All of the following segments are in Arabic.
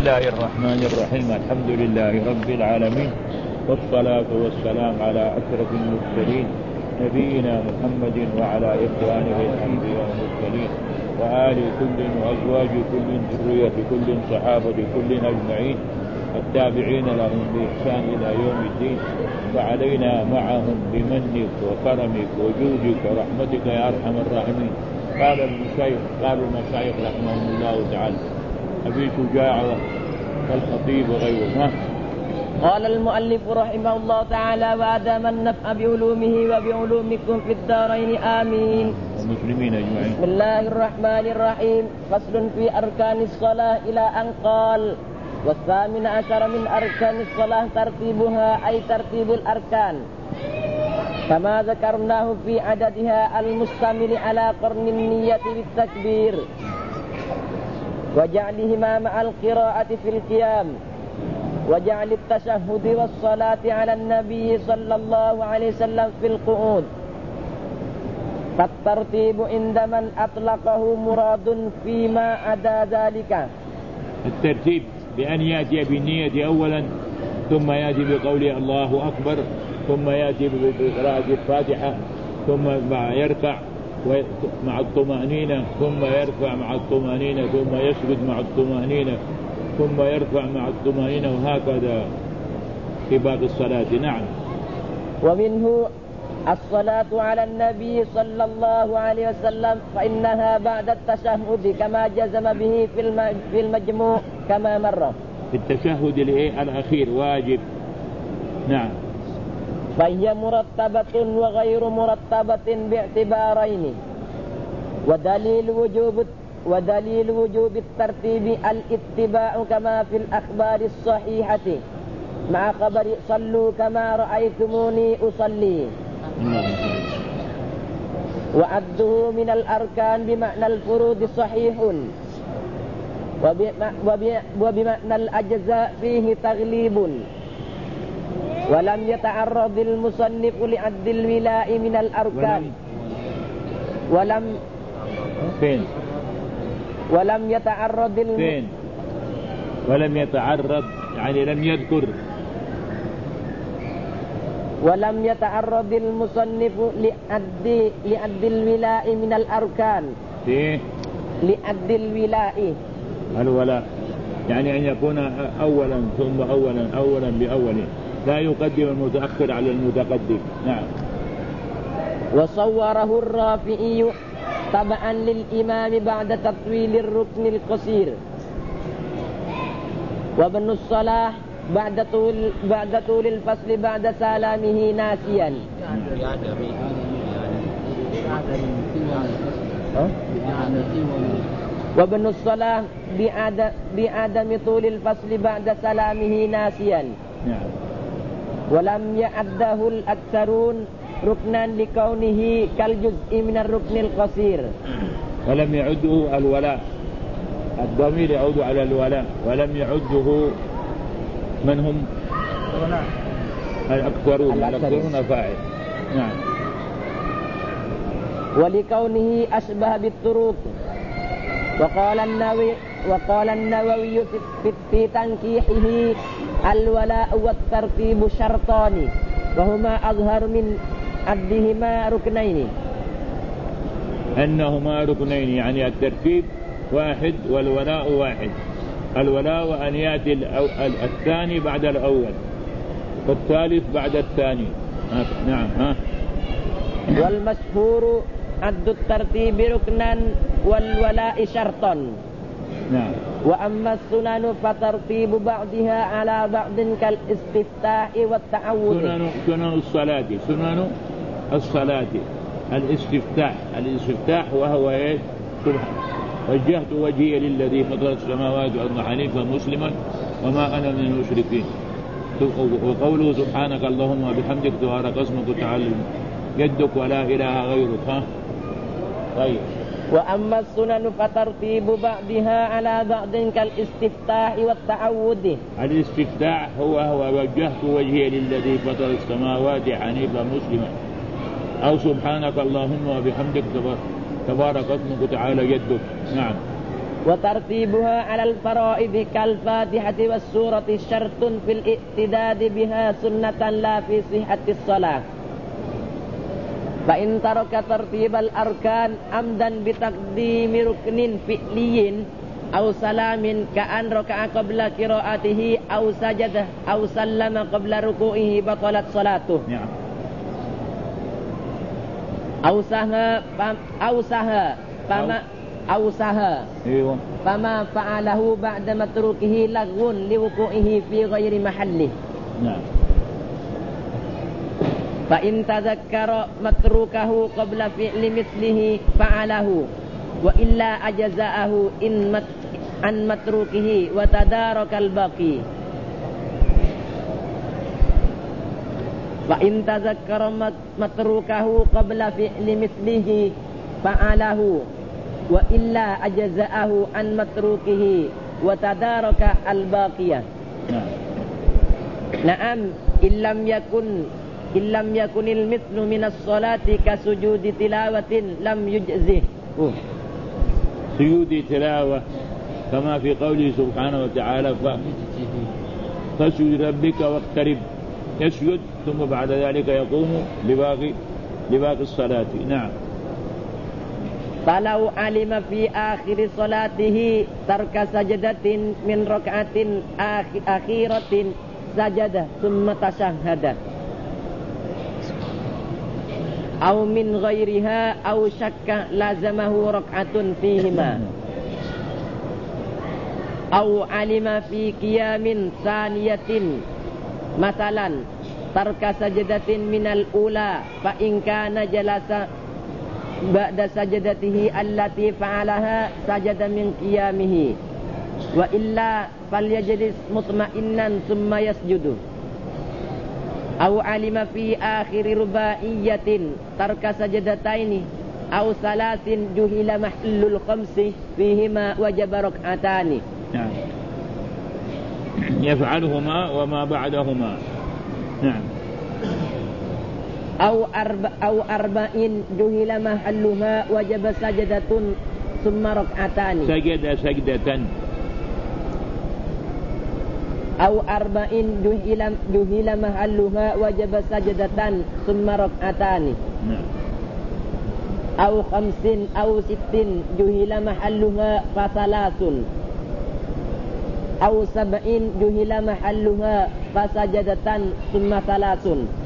الله الرحمن الرحيم. الحمد لله رب العالمين، والصلاة والسلام على أشرف المرسلين نبينا محمد وعلى إخوانه الأنبياء والمرسلين وآل كل وأزواج كل ذرية كل صحابة كل أجمعين التابعين لهم بإحسان إلى يوم الدين، فعلينا معهم بمنك وكرمك وجودك ورحمتك يا أرحم الراحمين. قالوا المشايخ رحمهم الله تعالى أبي شجاع والخطيب وغيره. قال المؤلف رحمه الله تعالى: وأدام النفع بعلومه وبعلومكم في الدارين آمين. المسلمين أجمعين. بسم الله الرحمن الرحيم. فصل في أركان الصلاة إلى أن قال: والثامن عشر من أركان الصلاة ترتيبها، أي ترتيب الأركان كما ذكرناه في عددها المشتمل على قرن النية بالتكبير وجعلهما مع القراءة في القيام وجعل التشهد والصلاة على النبي صلى الله عليه وسلم في القعود. فالترتيب عند من أطلقه مراد فيما عدا ذلك. الترتيب بأن يأتي بالنية أولا، ثم يأتي بقوله الله أكبر، ثم يأتي بقراءة الفاتحة، ثم يركع مع الطمأنينة، ثم يرفع مع الطمأنينة، ثم يسجد مع الطمأنينة، ثم يرفع مع الطمأنينة، وهكذا في باقي الصلاة. نعم. ومنه الصلاة على النبي صلى الله عليه وسلم، فإنها بعد التشهد كما جزم به في المجموع كما مر. في التشهد الأخير واجب. نعم. فهي مرتبة وغير مرتبة باعتبارين. ودليل وجوب الترتيب الاتباع كما في الأخبار الصحيحة مع خبر صلوا كما رأيتموني أصلي. وعده من الأركان بمعنى الفروض صحيح، وبمعنى الأجزاء فيه تغليب. ولم يتعرض المصنف لعد الولاء من الأركان. ولم يتعرض يعني لم يذكر. ولم يتعرض المصنف لعد الولاء من الأركان. لعد الولاء يعني أن يكون أولا ثم أولا بأوله، لا يقدم المتأخر على المتقدم. نعم. وصوره الرافعي تبعا للإمام بعد تطويل الركن القصير. وابن الصلاح بعد طول الفصل بعد سلامه ناسيا. وابن الصلاح بعدم طول الفصل بعد سلامه ناسيا. ولم يعده الأكثرون ركنا لكونه كالجزء من الركن القصير. ولم يعده الولاء، الضمير يعود على الولاء، ولم يعده من هم الأكثرون فاعل. نعم. ولكونه أشبه بالطروق. وقال النووي في تنكيحه: الولاء والترتيب شرطان، وهما أظهر من عدهما ركنين. أنهما ركنين يعني الترتيب واحد والولاء واحد. الولاء أن يأتي الثاني بعد الأول والثالث بعد الثاني. نعم. والمشهور عد الترتيب ركنا والولاء شرطا. نعم. وأما السنن فترتيب بعضها على بعض كالاستفتاح والتعوذ. سنن الصلاة الاستفتاح وهو ايه؟ وجهت وجهي للذي فطر السماوات والأرض حنيفا مسلما وما أنا من المشركين. وقوله سبحانك اللهم وبحمدك تبارك اسمك وتعالى يدك ولا إله غيرك. طيب. وأما السنن فترتيب بعضها على بعض كالاستفتاح والتعوذ. الاستفتاح هو وجهت وجهي للذي فطر السماوات حنيفا مسلما، أو سبحانك اللهم وبحمدك تبارك اسمك وتعالى جدك. نعم. وترتيبها على الفرائض كالفاتحة والسورة شرط في الاعتداد بها سنة لا في صحة الصلاة. فإن ترك ترتيب الأركان عمدا بتقديم ركن فعلي أو سلام كأن ركع قبل قراءته أو سجد أو سلم قبل ركوعه بطلت صلاته. فما فعله بعد متروكه لغو لوقوعه في غير محله. فإن تذكر متروكه قبل فعل مثله فعله وإلا أجزأه عن متروكه وتدارك الباقي. فإن تذكر متروكه قبل فعل مثله فعله وإلا أجزأه عن متروكه وتدارك الباقي. نعم إن لم يكن المثل من الصلاة كسجود تلاوة لم يجزه. سجود تلاوة كما في قوله سبحانه وتعالى فاسجد ربك واقترب، يسجد ثم بعد ذلك يقوم لباقي الصلاة. نعم. فلو علم في آخر صلاته ترك سجدة من ركعة أخيرة سجد ثم تشهد أو من غيرها أو شك لازمه ركعة فيهما. أو علم في قيام ثانية مثلا ترك سجدة من الأولى فإن كان جلس بعد سجدته التي فعلها سجد من قيامه وإلا فليجلس مطمئنا ثم يسجد. أو علم في آخر رباعية ترك سجدتين أو ثلاث جهل محل الخمس فيهما وجب ركعتان. نعم. يفعلهما وما بعدهما. نعم. أو أربع جهل محلها وجب سجدة ثم ركعتان. سجد سجدة. أو أربع جهل محلها وجب سجدة ثم ركعتان. أو 5 أو 6 جهل محلها فثلاث. أو 7 جهل محلها فسجدة ثم ثلاث.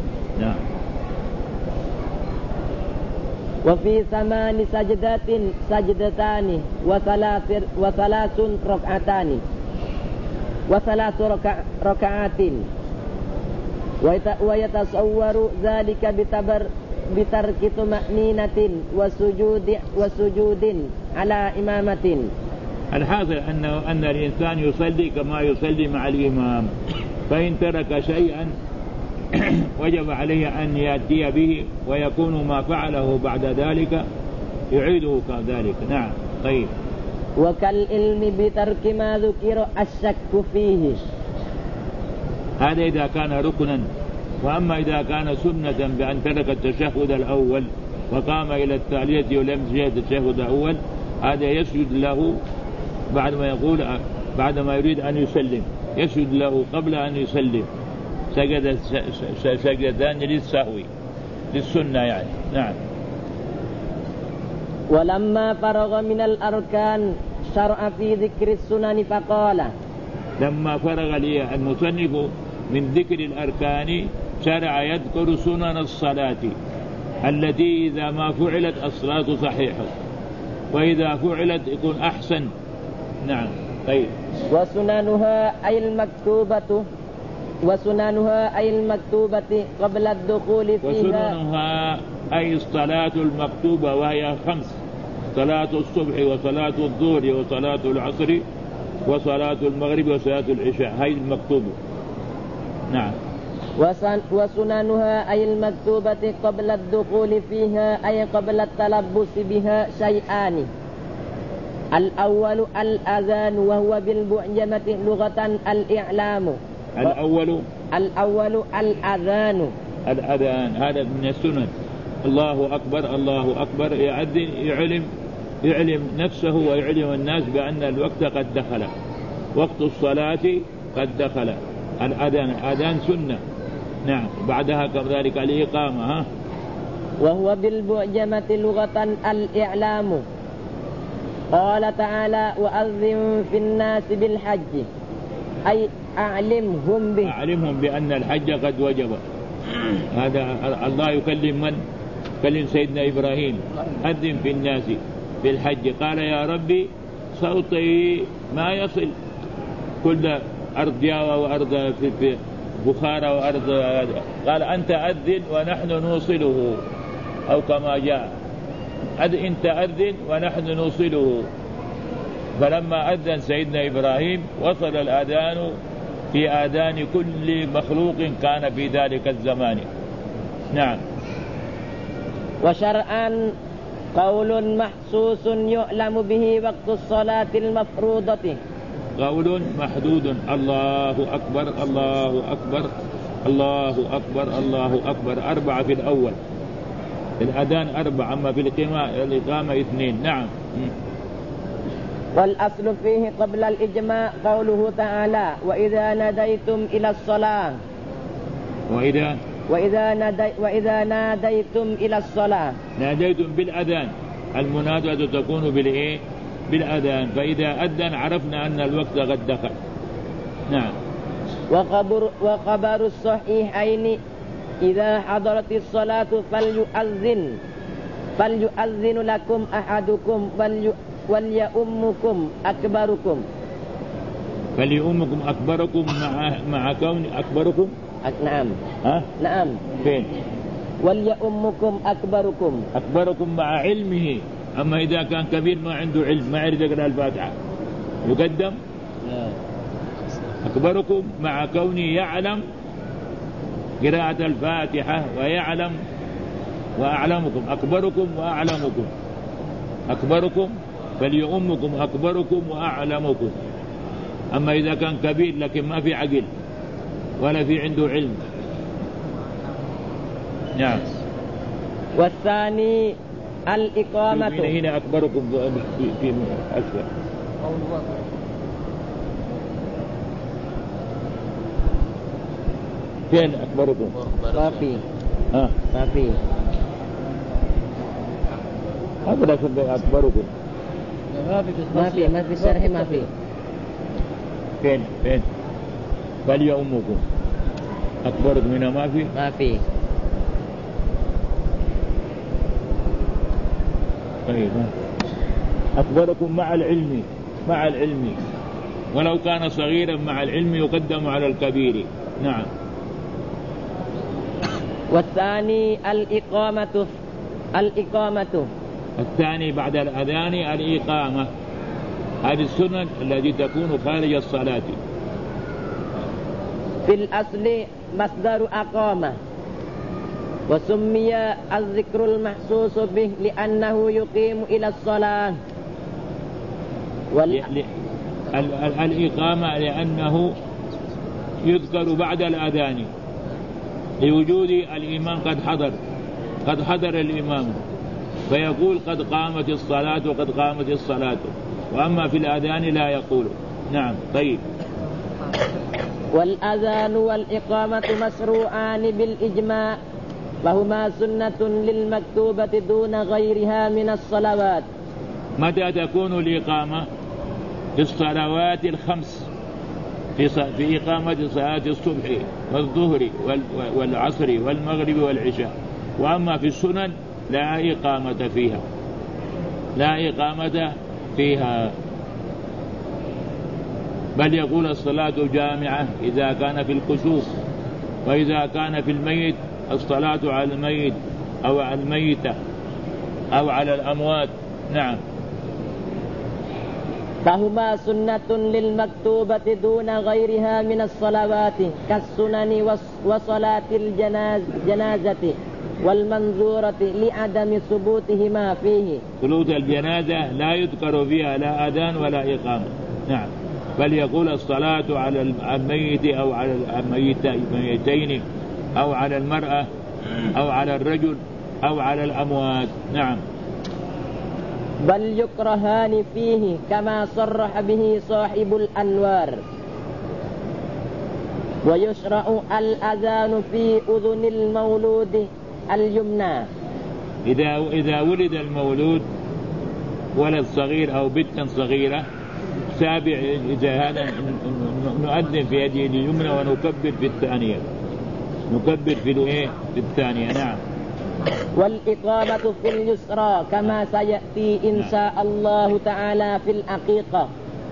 وفي 8 سجدات سجدتان وثلاث ركعتان وثلاث ركعات. ويتصور ذلك بترك طمأنينة وسجود على إمامة. الحاصل أن الإنسان يصلي كما يصلي مع الإمام، فإن ترك شيئا وجب عليه أن يأتي به ويكون ما فعله بعد ذلك يعيده كذلك. نعم. طيب. وكالعلم بترك ما ذكر الشك فيه، هذا إذا كان ركنا. وأما إذا كان سنة بأن ترك التشهد الأول وقام إلى التالية ولم يجد التشهد الأول، هذا يسجد له بعد ما يريد أن يسلم، يسجد له قبل أن يسلم سجدان للسهو للسنة يعني. نعم. ولما فرغ من الأركان شرع في ذكر السنن فقال. لما فرغ لي المصنف من ذكر الأركان شرع يذكر سنن الصلاة التي إذا ما فعلت الصلاة صحيحة، وإذا فعلت يكون أحسن. نعم. طيب. وسننها أي المكتوبة قبل الدخول فيها. وسننها أي الصلاة المكتوبة، وهي 5: صلاة الصبح وصلاة الظهر وصلاة العصر وصلاة المغرب وصلاة العشاء، هاي المكتوبة. نعم. وسننها أي المكتوبة قبل الدخول فيها أي قبل التلبس بها شيئان: الأول الأذان وهو بالمعجمة لغة الإعلام. الأول الأذان هذا من السنن. الله أكبر الله أكبر، يعلم يعلم نفسه ويعلم الناس بأن الوقت قد دخل، وقت الصلاة قد دخل. الأذان سنة. نعم. بعدها كذلك الإقامة. وهو بالمعجمة لغة الإعلام. قال تعالى وأذن في الناس بالحج، أي أعلمهم به، أعلمهم بأن الحج قد وجب. هذا الله يكلم من؟ يكلم سيدنا إبراهيم، أذن في الناس بالحج. قال يا ربي صوتي ما يصل كل أرض جاوة وأرض في بخارى وأرض، قال أنت أذن ونحن نوصله، أو كما جاء أنت أذن ونحن نوصله. فلما أذن سيدنا إبراهيم وصل الأذان في آذان كل مخلوق كان في ذلك الزمان. نعم. وشرعا قول محسوس يعلم به وقت الصلاة المفروضة. قول محدود، الله أكبر الله أكبر الله أكبر الله أكبر، 4 في الأول، الأذان 4، أما في الإقامة 2. نعم. والأصل فيه قبل الإجماع قوله تعالى وإذا ناديتم إلى الصلاة، وإذا ناديتم إلى الصلاة، ناديتم بالأذان، المناداة تكون بالأذان، فإذا أذن عرفنا أن الوقت قد دخل. نعم. وخبر الصحيحين إذا حضرت الصلاة فليؤذن لكم أحدكم وليؤمكم أكبركم. فليؤمكم أكبركم مع كون أكبركم. نعم. نعم. فين؟ وليؤمكم أكبركم مع علمه. أما إذا كان كبير ما عنده علم ما يعرف يقرأ الفاتحة يقدم. أكبركم مع كونه يعلم قراءة الفاتحة ويعلم، وأعلمكم أكبركم وأعلمكم. أكبركم فليؤمكم أكبركم وأعلمكم. أما إذا كان كبير لكن ما في عقل ولا في عنده علم. نعم. والثاني الإقامة. هنا أكبركم في أسفل. فين أكبركم؟ ما في. ما في. هذا أكبركم. ما في الشرح ما في. فين؟ فليؤمكم أكبركم هنا ما في. طيب. أكبركم مع العلم ولو كان صغيرا مع العلم يقدم على الكبير. نعم. والثاني الإقامة. الثاني بعد الأذان الإقامة، هذه السنن التي تكون خارج الصلاة. في الأصل مصدر أقامة، وسمي الذكر المحسوس به لأنه يقيم إلى الصلاة. الإقامة لأنه يذكر بعد الأذان لوجود الإمام قد حضر الإمام فيقول قد قامت الصلاة وقد قامت الصلاة، وأما في الأذان لا يقول. نعم. طيب. والأذان والإقامة مشروعان بالإجماع، فهما سنة للمكتوبة دون غيرها من الصلوات. متى تكون الإقامة؟ في الصلوات الخمس، في إقامة صلاة الصبح والظهر والعصر والمغرب والعشاء. وأما في السنن لا إقامة فيها، بل يقول الصلاة جامعة إذا كان في الكسوف، وإذا كان في الميت الصلاة على الميت أو على الميتة أو على الأموات. نعم. فهما سنة للمكتوبة دون غيرها من الصلوات كالسنن وصلاة الجنازة والمنظورة لعدم ثبوتهما فيه. ثبوت الجنازة لا يذكر فيها لا أذان ولا إقامة. نعم. بل يقول الصلاة على الميت أو على الميتين أو على المرأة أو على الرجل أو على الأموات. نعم. بل يكرهان فيه كما صرح به صاحب الأنوار. ويشرع الأذان في أذن المولود اليمنى إذا ولد المولود ولد صغير أو بنت صغيرة سابع، إذا هذا نؤذن في يده اليمنى ونكبر في الثانية، نكبر في الثانية. نعم. والإقامة في اليسرى كما سيأتي إن شاء الله تعالى في العقيقة.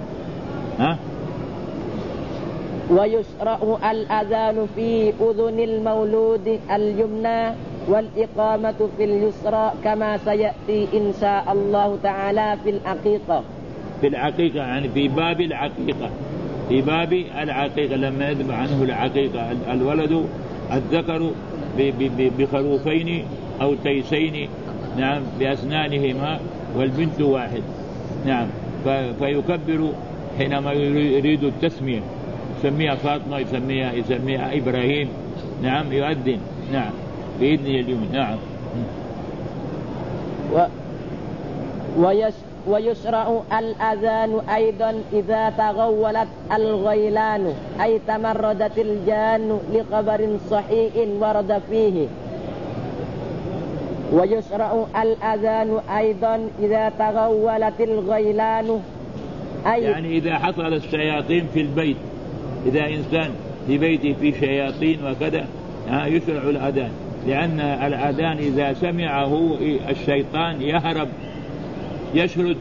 ويشرع الأذان في أذن المولود اليمنى والإقامة في اليسرى كما سيأتي إن شاء الله تعالى في العقيقة. في العقيقة يعني في باب العقيقة، في باب العقيقة لما يذبح عنه العقيقة الولد الذكر بخروفين أو تيسين، نعم، بأسنانهما، والبنت واحد، نعم، فيكبر حينما يريد التسمية، يسميها فاطمة، يسميها إبراهيم، نعم، يؤذن، نعم، بإذنه اليوم. نعم. ويشرع الأذان أيضا إذا تغولت الغيلان أي تمردت الجان لخبر صحيح ورد فيه. ويشرع الأذان أيضا إذا تغولت الغيلان أي يعني إذا حصل الشياطين في البيت، إذا إنسان في بيته في شياطين وكذا يشرع الأذان، لأن الأذان إذا سمعه الشيطان يهرب، يشرد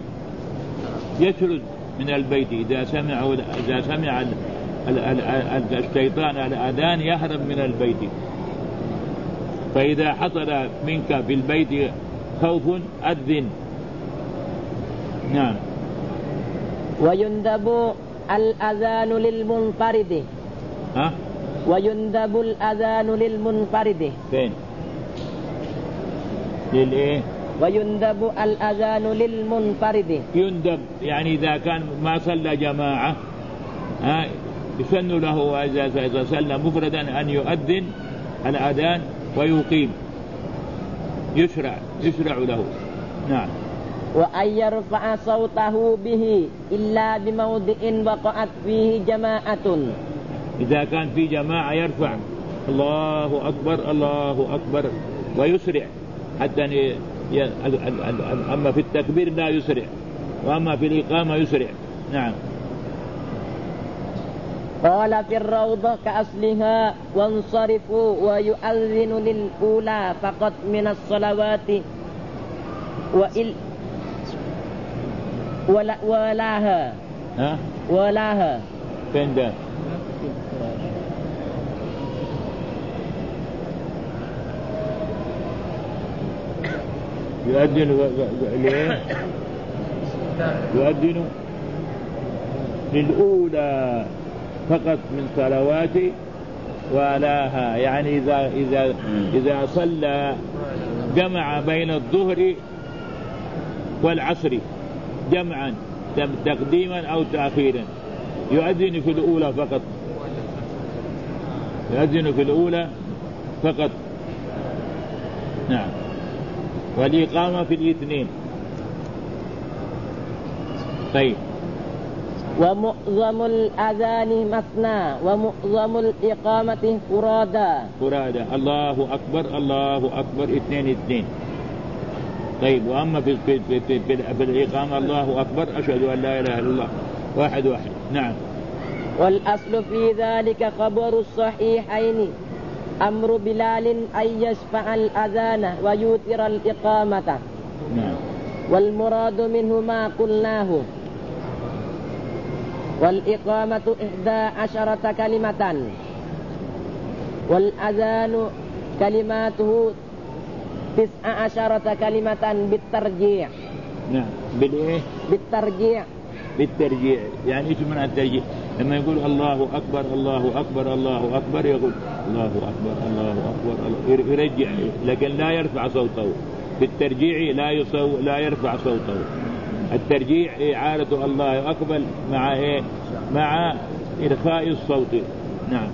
من البيت. إذا سمع الشيطان الأذان يهرب من البيت. فإذا حصل منك في البيت خوف أذن. نعم. ويندب الأذان للمنفرد. ويندب الأذان للمنفرد. فين؟ للإيه؟ ويندب الأذان للمنفرد. يندب يعني إذا كان ما صلى جماعة يسن له إذا صلى مفردا أن يؤذن الأذان ويقيم، يشرع له. نعم. وأن يرفع صوته به إلا بموضع وقعت فيه جماعة. إذا كان في جماعة يرفع الله أكبر الله أكبر ويسرع، حتى أما في التكبير لا يسرع، وأما في الإقامة يسرع. نعم. قال في الروضة كأصلها وانصرفوا ويؤذن للأولى فقط من الصلوات ولاها. فين ده؟ يؤذن للأولى فقط من صلوات ولاها، يعني إذا صلى جمع بين الظهر والعصر جمعا تقديما أو تأخيرا يؤذن في الأولى فقط، يؤذن في الأولى فقط. نعم. والإقامة في الاثنين. طيب. ومعظم الأذان مثنى ومعظم الإقامة فرادا. الله أكبر الله أكبر اثنين. طيب. وأما في الإقامة الله أكبر أشهد أن لا إله إلا الله واحد. نعم. والأصل في ذلك خبر الصحيحين أمر بلال أن يشفع الأذان ويوتر الإقامة. نعم. والمراد منه ما قلناه. والإقامة 11 كلمة والأذان كلماته 19 كلمة بالترجيع. نعم. بالإيه؟ بالترجيع. يعني إيش معنى الترجيع؟ لما يقول الله أكبر الله أكبر الله أكبر يقول الله أكبر الله أكبر يرجع، لكن لا يرفع صوته. بالترجيع لا يرفع صوته. الترجيع إعادة الله أكبر مع إرخاء الصوت. نعم.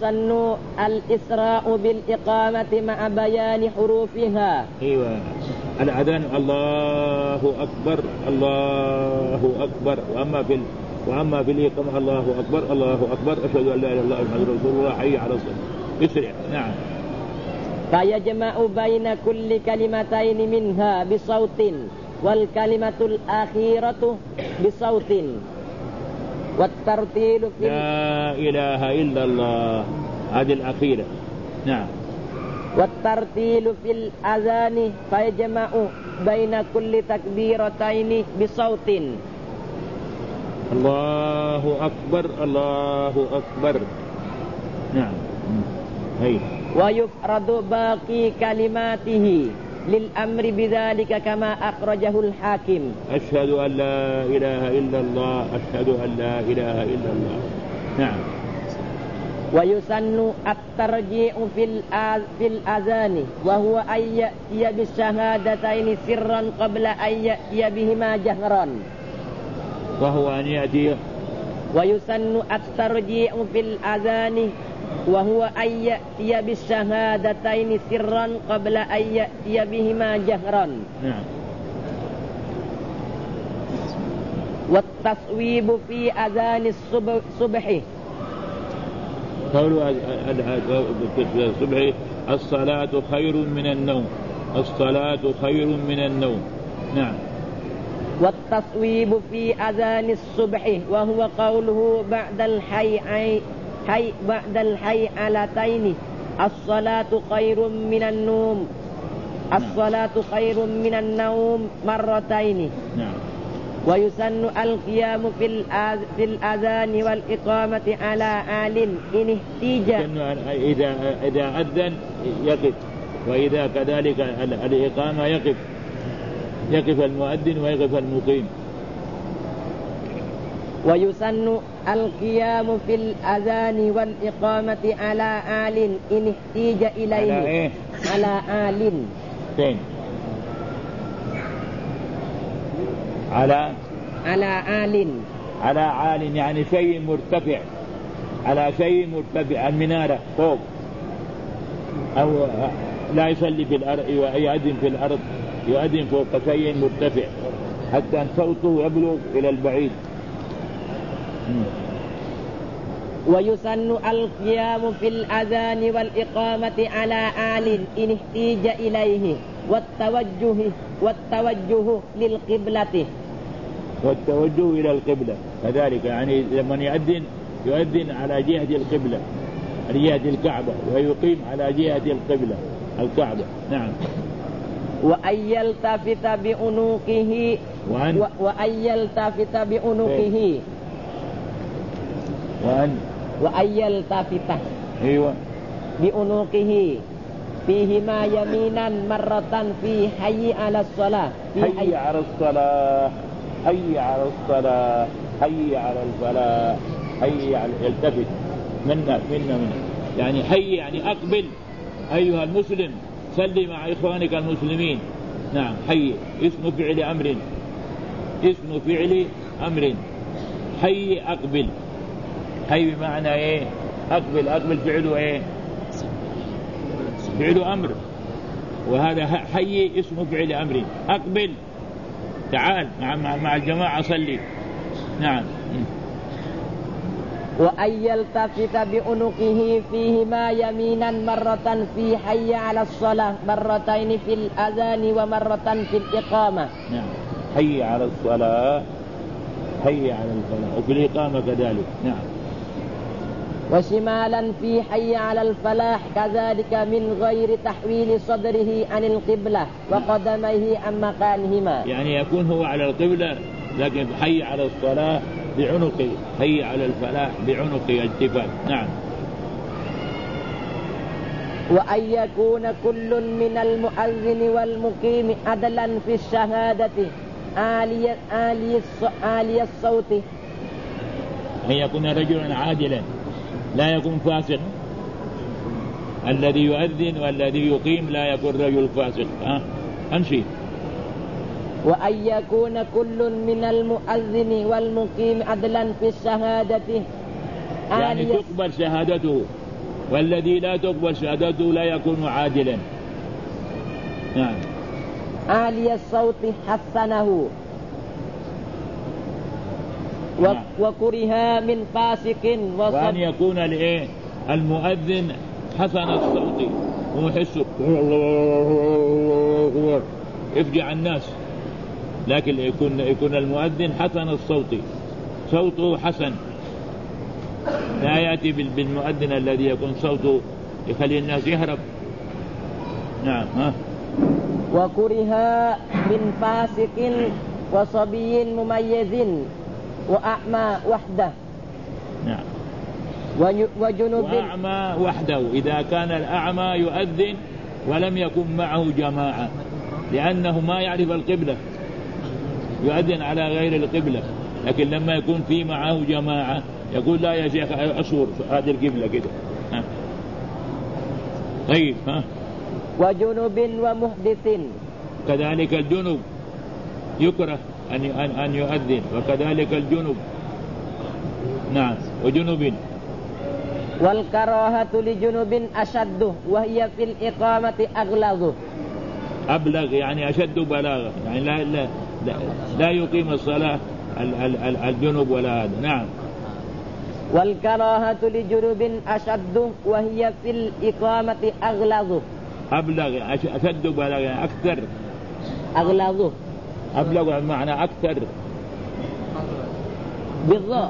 ويسن الإسراء بالإقامة مع بيان حروفها. أيوة. الأذان الله أكبر الله أكبر، وأما في الإقامة الله أكبر الله أكبر أشهد أن لا إله إلا الله محمد رسول الله حي على الصلاة. يسرع. نعم. فيجمع بين كل كلمتين منها بصوت والكلمة الأخيرة بصوت والترتيل في لا إله إلا الله هذه الأخيرة. نعم. والترتيل في الأذان فيجمع بين كل تكبيرتين بصوت الله أكبر الله أكبر. نعم. هي. ويفرد باقي كلماته للأمر بذلك كما أخرجه الحاكم. أشهد أن لا إله إلا الله أشهد أن لا إله إلا الله. نعم. ويسن الترجيع في الأذان وهو أن يأتي بالشهادتين سرا قبل أن يأتي بهما جهرا. وهو أن يأتي. ويسن الترجيع في الأذان وهو أن يأتي بالشهادتين سرا قبل أن يأتي بهما جهرا. نعم. والتصويب في أذان الصبح قولوا الصبح الصلاة خير من النوم الصلاة خير من النوم. نعم. والتصويب في أذان الصبح وهو قوله بعد الحيعلتين الصلاة خير من النوم الصلاة خير من النوم مرتين. نعم. ويسن القيام في الأذان والإقامة على آل إن احتيج. إذا أذن يقف، وإذا كذلك الإقامة يقف المؤذن ويقف المقيم. ويسن القيام في الأذان والإقامة على آل إن احتيج إليه. على إيه؟ على آل. فين؟ على آل يعني شيء مرتفع، على شيء مرتفع، المنارة فوق، أو لا يصلي في الأرض يؤذن في الأرض، يؤذن فوق شيء مرتفع حتى أن صوته يبلغ إلى البعيد. ويسن القيام في الأذان والإقامة على آل إن احتيج إليه والتوجه للقبلة. والتوجه إلى القبلة كذلك، يعني لما يؤذن على جهة القبلة، على جهة الكعبة، ويقيم على جهة القبلة الكعبة. نعم. وأن يلتفت بعنقه وأن يلتفت أيوة بعنقه فيهما يمينا مرة في حي على الصلاة، حي على الصلاة، حي على الصلاة، حي على الفلاح، حي على يلتفت منا يعني حي يعني أقبل أيها المسلم، صلي مع إخوانك المسلمين. نعم. حي اسم فعل أمر حي أقبل، حي بمعنى إيه؟ أقبل فعله إيه؟ فعل أمر، وهذا حي اسم فعل أمر أقبل، تعال مع الجماعة صلي. نعم. وأن يلتفت بعنقه فيهما يمينا مرة في حي على الصلاة، مرتين في الأذان ومرة في الإقامة. نعم. حي على الصلاة، حي على الفلاح، وفي الإقامة كذلك. نعم. وشمالا في حي على الفلاح كذلك من غير تحويل صدره عن القبلة وقدميه عن مكانهما، يعني يكون هو على القبلة لكن حي على الصلاة بعنقه، حي على الفلاح بعنقه التفات. نعم. وأن يكون كل من المؤذن والمقيم عدلا في الشهادة عالي الصوت، أن يكون رجلا عادلا لا يكون فاسق، الذي يؤذن والذي يقيم لا يكون رجل فاسق. أمشي. وأن يكون كل من المؤذن والمقيم عدلا في الشهادة يعني تقبل شهادته، والذي لا تقبل شهادته لا يكون عادلا. نعم. عالي الصوت حسنه وكره من فاسق وأن يكون المؤذن حسن الصوت ويحس يفجع الناس، لكن يكون المؤذن حسن الصوت، صوته حسن، لا يأتي بالمؤذن الذي يكون صوته يخلي الناس يهرب. نعم. وكره من فاسق وصبي مميز وأعمى وحده. نعم. وجنوب وأعمى وحده، إذا كان الأعمى يؤذن ولم يكن معه جماعة، لأنه ما يعرف القبلة، يؤذن على غير القبلة، لكن لما يكون في معه جماعة يقول لا يا شيخ أصور هذه القبلة كده. طيب. وجنوب ومحدث، كذلك الجنوب يكره أن يؤذن، وكذلك الجنوب. نعم. وجنوب. والكراهة لجنوب أشد وهي في الإقامة أبلغ يعني أشد بلاغة، يعني لا يقيم الصلاة الجنوب ولا هذا. نعم. والكراهة لجنوب أشد وهي في الإقامة أبلغ أشد بلاغة يعني أكثر. أبلغ بمعنى أكثر. بالضبط.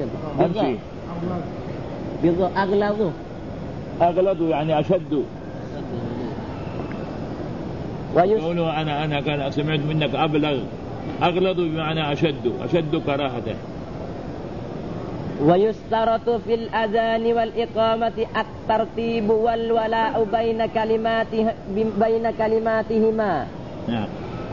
أغلظ يعني أشد. قولوا أنا كان سمعت منك أبلغ، أغلظ بمعنى أشد كراهة. ويشترط في الأذان والإقامة الترتيب والولاء بين كلماتهما. نعم.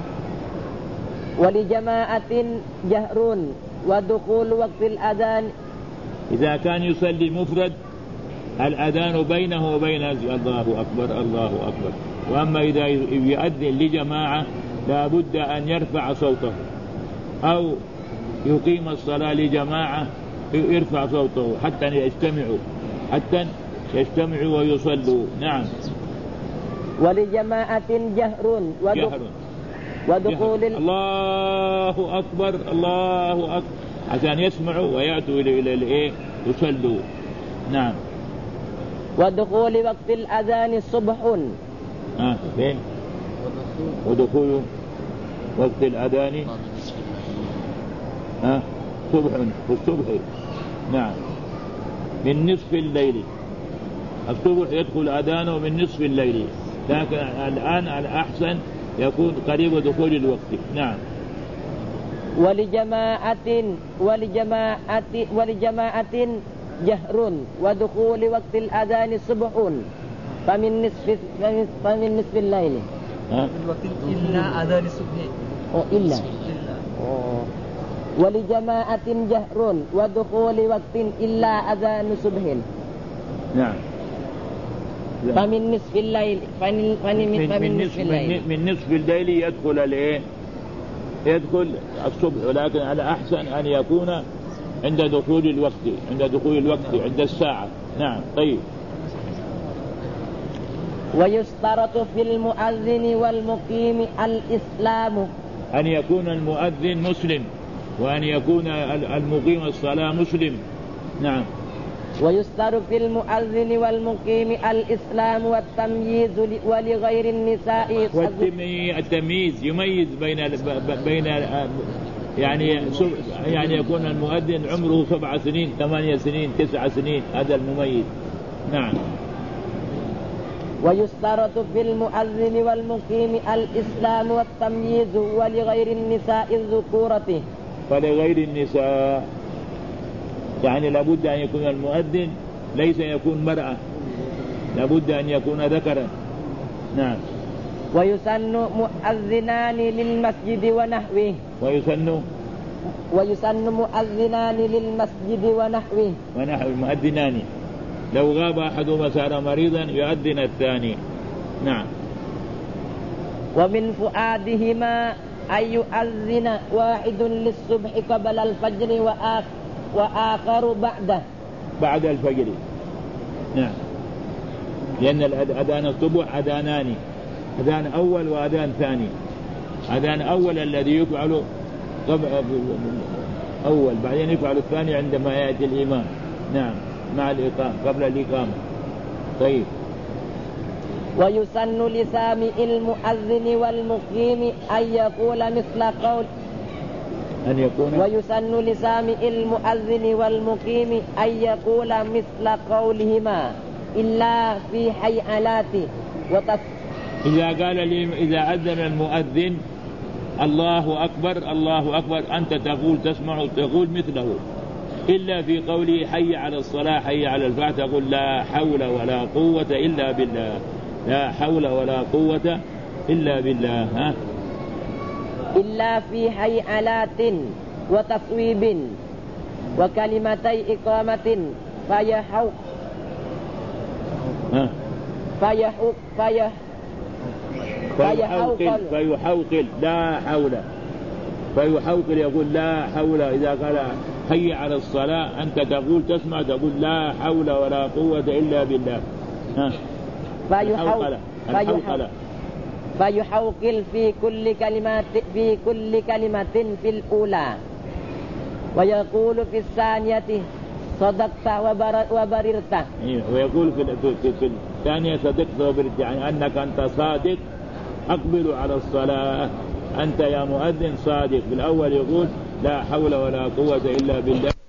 ولجماعة جهر ودخول وقت الأذان. إذا كان يصلي مفرد الأذان بينه وبين الله أكبر الله أكبر، وأما إذا يؤذن لجماعة لا بد أن يرفع صوته، أو يقيم الصلاة لجماعة يرفع صوته حتى يجتمعوا ويصلوا. نعم. ولجماعة جهر ودخول الله أكبر الله أكبر عشان يسمعوا ويأتوا إلى يصلوا. نعم. ودخول وقت الأذان صبح. فين؟ ودخول وقت الأذان صبح في الصبح. نعم. من نصف الليل. الصبح يدخل أذانه من نصف الليل، لكن الآن الأحسن يكون قريب دخول الوقت. نعم. ولجماعة جهر ودخول وقت الأذان صبح فمن نصف الليل. إلا أذان الصبح. إلا. ولجماعة جهر ودخول وقت إلا أذان صبح. نعم. فمن نصف الليل من نصف الليل يدخل الصبح، ولكن على أحسن أن يكون عند دخول الوقت عند الساعة. نعم. طيب. ويشترط في المؤذن والمقيم الإسلام، أن يكون المؤذن مسلم وأن يكون المقيم الصلاة مسلم. نعم. ويشترط في المؤذن والمقيم الإسلام والتمييز ولغير النساء. التمييز يميز بين يعني يكون المؤذن عمره 7 سنين 8 سنين 9 سنين، هذا المميز. نعم. ويشترط في المؤذن والمقيم الإسلام والتمييز ولغير النساء الذكورة. ولغير النساء يعني لابد أن يكون المؤذن ليس يكون مرأة، لابد أن يكون ذكرا. نعم. ويسن مؤذنان للمسجد ونحوه. ويسن مؤذنان للمسجد ونحوه. مؤذنان، لو غاب أحدهما صار مريضا يؤذن الثاني. نعم. ومن فؤادهما أن يؤذن واحد للصبح قبل الفجر وآخر بعد الفجر. نعم. لأن أذان الصبح أذانان، أذان أول وأذان ثاني، هذا أول الذي يفعل أول، بعدين يفعل الثاني عندما يأتي الإمام. نعم، مع الإقامة قبل الإقامة. طيب. ويسن لسامع المؤذن والمقيم أن يقول مثل قول ويسن لسامع المؤذن والمقيم أن يقول مثل قولهما إلا في حيعلات إذا أذن المؤذن الله أكبر الله أكبر، أنت تقول مثله، إلا في قوله حي على الصلاة حي على الفلاح تقول لا حول ولا قوة إلا بالله، لا حول ولا قوة إلا بالله. ها؟ إلا في حيعلات وتصويب وكلمتي إقامة فيحوقل لا حول، فيحوقل يقول لا حول. إذا قال حي على الصلاة أنت تقول تسمع تقول لا حول ولا قوة إلا بالله. فيحوقل في كل كلمة في الأولى، ويقول في الثانية صدقت وبررت. ويقول في الثانية صدقت وبررت، يعني أنك أنت صادق، أقبل على الصلاة، أنت يا مؤذن صادق. بالأول يقول لا حول ولا قوة إلا بالله.